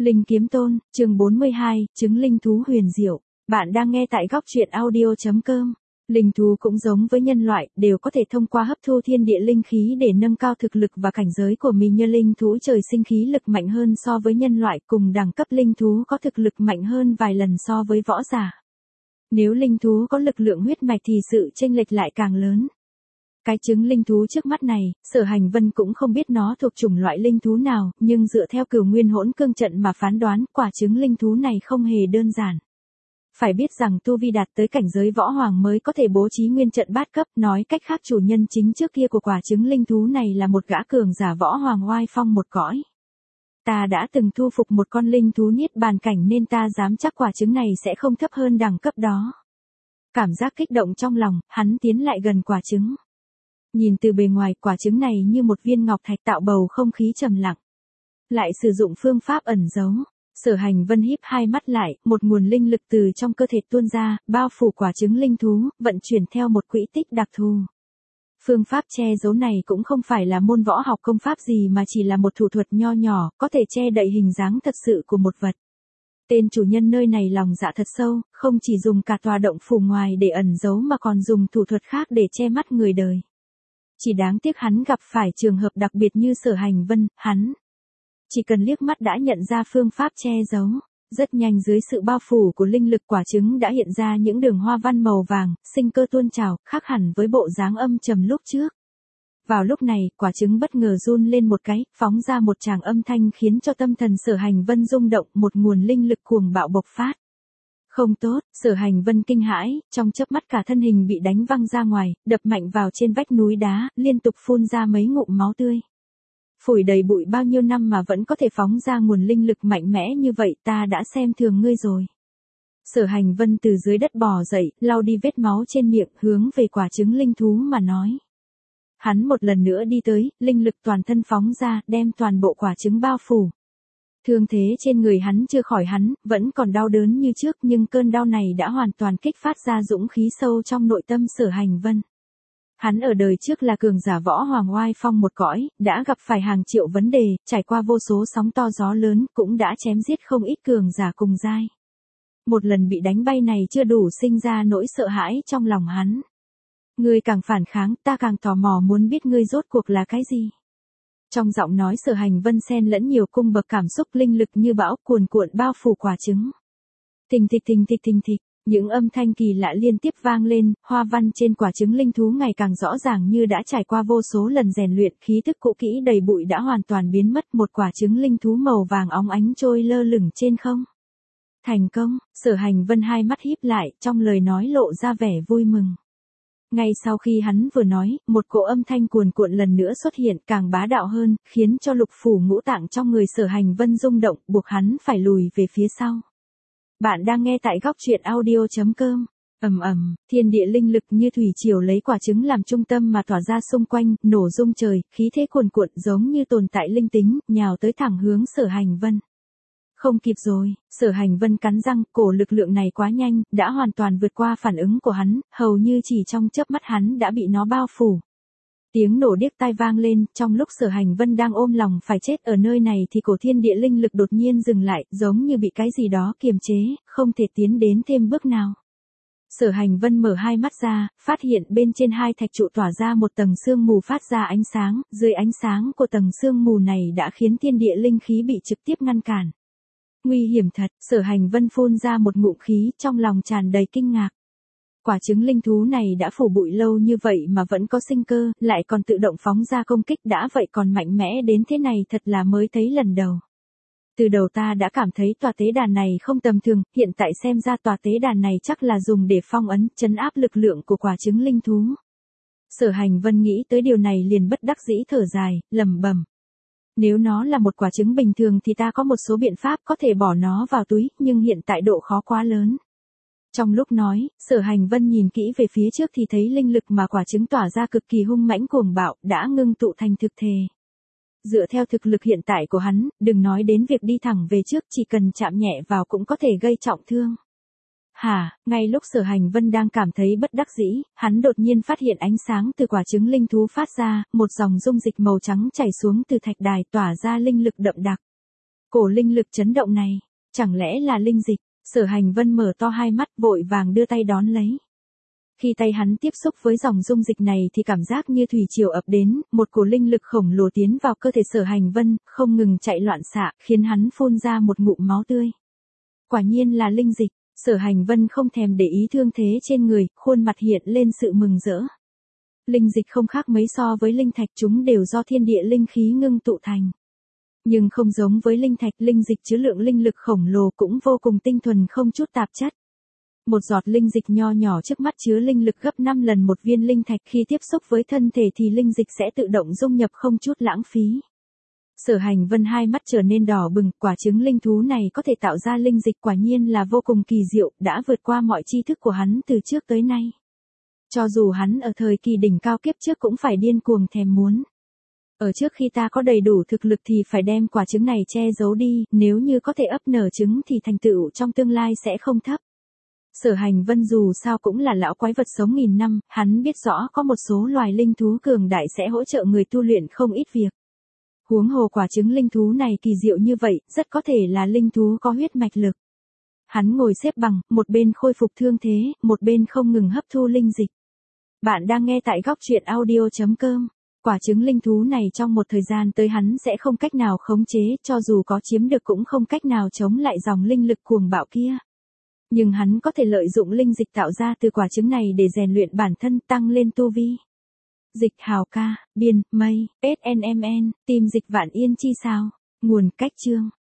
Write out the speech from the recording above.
Linh Kiếm Tôn, chương 42, chứng linh thú huyền diệu. Bạn đang nghe tại góc truyện audio.com. Linh thú cũng giống với nhân loại, đều có thể thông qua hấp thu thiên địa linh khí để nâng cao thực lực và cảnh giới của mình. Như linh thú trời sinh khí lực mạnh hơn so với nhân loại, cùng đẳng cấp linh thú có thực lực mạnh hơn vài lần so với võ giả. Nếu linh thú có lực lượng huyết mạch thì sự chênh lệch lại càng lớn. Cái trứng linh thú trước mắt này, Sở Hành Vân cũng không biết nó thuộc chủng loại linh thú nào, nhưng dựa theo Cửu Nguyên Hỗn Cương trận mà phán đoán, quả trứng linh thú này không hề đơn giản. Phải biết rằng tu vi đạt tới cảnh giới võ hoàng mới có thể bố trí nguyên trận bát cấp, nói cách khác chủ nhân chính trước kia của quả trứng linh thú này là một gã cường giả võ hoàng oai phong một cõi. Ta đã từng thu phục một con linh thú niết bàn cảnh nên ta dám chắc quả trứng này sẽ không thấp hơn đẳng cấp đó. Cảm giác kích động trong lòng, hắn tiến lại gần quả trứng. Nhìn từ bề ngoài, quả trứng này như một viên ngọc thạch tạo bầu không khí trầm lặng. Lại sử dụng phương pháp ẩn giấu. Sở Hành Vân híp hai mắt lại, một nguồn linh lực từ trong cơ thể tuôn ra, bao phủ quả trứng linh thú, vận chuyển theo một quỹ tích đặc thù. Phương pháp che giấu này cũng không phải là môn võ học công pháp gì mà chỉ là một thủ thuật nho nhỏ, có thể che đậy hình dáng thật sự của một vật. Tên chủ nhân nơi này lòng dạ thật sâu, không chỉ dùng cả tòa động phủ ngoài để ẩn giấu mà còn dùng thủ thuật khác để che mắt người đời. Chỉ đáng tiếc hắn gặp phải trường hợp đặc biệt như Sở Hành Vân, hắn chỉ cần liếc mắt đã nhận ra phương pháp che giấu. Rất nhanh dưới sự bao phủ của linh lực, quả trứng đã hiện ra những đường hoa văn màu vàng, sinh cơ tuôn trào, khác hẳn với bộ dáng âm trầm lúc trước. Vào lúc này, quả trứng bất ngờ run lên một cái, phóng ra một tràng âm thanh khiến cho tâm thần Sở Hành Vân rung động, một nguồn linh lực cuồng bạo bộc phát. Không tốt, Sở Hành Vân kinh hãi, trong chớp mắt cả thân hình bị đánh văng ra ngoài, đập mạnh vào trên vách núi đá, liên tục phun ra mấy ngụm máu tươi. Phủi đầy bụi bao nhiêu năm mà vẫn có thể phóng ra nguồn linh lực mạnh mẽ như vậy, ta đã xem thường ngươi rồi. Sở Hành Vân từ dưới đất bò dậy, lau đi vết máu trên miệng, hướng về quả trứng linh thú mà nói. Hắn một lần nữa đi tới, linh lực toàn thân phóng ra, đem toàn bộ quả trứng bao phủ. Thương thế trên người hắn chưa khỏi, hắn vẫn còn đau đớn như trước, nhưng cơn đau này đã hoàn toàn kích phát ra dũng khí sâu trong nội tâm Sở Hành Vân. Hắn ở đời trước là cường giả võ hoàng oai phong một cõi, đã gặp phải hàng triệu vấn đề, trải qua vô số sóng to gió lớn, cũng đã chém giết không ít cường giả cùng giai. Một lần bị đánh bay này chưa đủ sinh ra nỗi sợ hãi trong lòng hắn. Ngươi càng phản kháng, ta càng tò mò muốn biết ngươi rốt cuộc là cái gì. Trong giọng nói Sở Hành Vân xen lẫn nhiều cung bậc cảm xúc, linh lực như bão cuồn cuộn bao phủ quả trứng. Thình thịch thình thịch thình thịch, những âm thanh kỳ lạ liên tiếp vang lên, hoa văn trên quả trứng linh thú ngày càng rõ ràng như đã trải qua vô số lần rèn luyện, khí thức cũ kỹ đầy bụi đã hoàn toàn biến mất, một quả trứng linh thú màu vàng óng ánh trôi lơ lửng trên không. Thành công, Sở Hành Vân hai mắt híp lại, trong lời nói lộ ra vẻ vui mừng. Ngay sau khi hắn vừa nói, một cỗ âm thanh cuồn cuộn lần nữa xuất hiện, càng bá đạo hơn, khiến cho lục phủ ngũ tạng trong người Sở Hành Vân rung động, buộc hắn phải lùi về phía sau. Bạn đang nghe tại góc truyện audio.com. Thiên địa linh lực như thủy triều lấy quả trứng làm trung tâm mà tỏa ra xung quanh, nổ rung trời, khí thế cuồn cuộn giống như tồn tại linh tính, nhào tới thẳng hướng Sở Hành Vân. Không kịp rồi, Sở Hành Vân cắn răng, cổ lực lượng này quá nhanh, đã hoàn toàn vượt qua phản ứng của hắn, hầu như chỉ trong chớp mắt hắn đã bị nó bao phủ. Tiếng nổ điếc tai vang lên, trong lúc Sở Hành Vân đang ôm lòng phải chết ở nơi này thì cổ thiên địa linh lực đột nhiên dừng lại, giống như bị cái gì đó kiềm chế, không thể tiến đến thêm bước nào. Sở Hành Vân mở hai mắt ra, phát hiện bên trên hai thạch trụ tỏa ra một tầng sương mù phát ra ánh sáng, dưới ánh sáng của tầng sương mù này đã khiến thiên địa linh khí bị trực tiếp ngăn cản. Nguy hiểm thật, Sở Hành Vân phun ra một ngụm khí, trong lòng tràn đầy kinh ngạc. Quả trứng linh thú này đã phủ bụi lâu như vậy mà vẫn có sinh cơ, lại còn tự động phóng ra công kích, đã vậy còn mạnh mẽ đến thế này, thật là mới thấy lần đầu. Từ đầu ta đã cảm thấy tòa tế đàn này không tầm thường, hiện tại xem ra tòa tế đàn này chắc là dùng để phong ấn, trấn áp lực lượng của quả trứng linh thú. Sở Hành Vân nghĩ tới điều này liền bất đắc dĩ thở dài, lẩm bẩm. Nếu nó là một quả trứng bình thường thì ta có một số biện pháp có thể bỏ nó vào túi, nhưng hiện tại độ khó quá lớn. Trong lúc nói, Sở Hành Vân nhìn kỹ về phía trước thì thấy linh lực mà quả trứng tỏa ra cực kỳ hung mãnh cuồng bạo, đã ngưng tụ thành thực thể. Dựa theo thực lực hiện tại của hắn, đừng nói đến việc đi thẳng về trước, chỉ cần chạm nhẹ vào cũng có thể gây trọng thương. Ngay lúc Sở Hành Vân đang cảm thấy bất đắc dĩ, hắn đột nhiên phát hiện ánh sáng từ quả trứng linh thú phát ra, một dòng dung dịch màu trắng chảy xuống từ thạch đài tỏa ra linh lực đậm đặc. Cổ linh lực chấn động này, chẳng lẽ là linh dịch? Sở Hành Vân mở to hai mắt vội vàng đưa tay đón lấy. Khi tay hắn tiếp xúc với dòng dung dịch này thì cảm giác như thủy triều ập đến, một cổ linh lực khổng lồ tiến vào cơ thể Sở Hành Vân, không ngừng chạy loạn xạ, khiến hắn phun ra một ngụm máu tươi. Quả nhiên là linh dịch, Sở Hành Vân không thèm để ý thương thế trên người, khuôn mặt hiện lên sự mừng rỡ. Linh dịch không khác mấy so với linh thạch, chúng đều do thiên địa linh khí ngưng tụ thành. Nhưng không giống với linh thạch, linh dịch chứa lượng linh lực khổng lồ cũng vô cùng tinh thuần không chút tạp chất. Một giọt linh dịch nho nhỏ trước mắt chứa linh lực gấp 5 lần một viên linh thạch, khi tiếp xúc với thân thể thì linh dịch sẽ tự động dung nhập không chút lãng phí. Sở Hành Vân hai mắt trở nên đỏ bừng, quả trứng linh thú này có thể tạo ra linh dịch quả nhiên là vô cùng kỳ diệu, đã vượt qua mọi tri thức của hắn từ trước tới nay. Cho dù hắn ở thời kỳ đỉnh cao kiếp trước cũng phải điên cuồng thèm muốn. Ở trước khi ta có đầy đủ thực lực thì phải đem quả trứng này che giấu đi, nếu như có thể ấp nở trứng thì thành tựu trong tương lai sẽ không thấp. Sở Hành Vân dù sao cũng là lão quái vật sống nghìn năm, hắn biết rõ có một số loài linh thú cường đại sẽ hỗ trợ người tu luyện không ít việc. Huống hồ quả trứng linh thú này kỳ diệu như vậy, rất có thể là linh thú có huyết mạch lực. Hắn ngồi xếp bằng, một bên khôi phục thương thế, một bên không ngừng hấp thu linh dịch. Bạn đang nghe tại góc truyện audio.com. Quả trứng linh thú này trong một thời gian tới hắn sẽ không cách nào khống chế, cho dù có chiếm được cũng không cách nào chống lại dòng linh lực cuồng bạo kia. Nhưng hắn có thể lợi dụng linh dịch tạo ra từ quả trứng này để rèn luyện bản thân, tăng lên tu vi. Dịch hào ca, biên, mây, SNMN, tìm dịch Vạn Yên chi sao. Nguồn cách chương.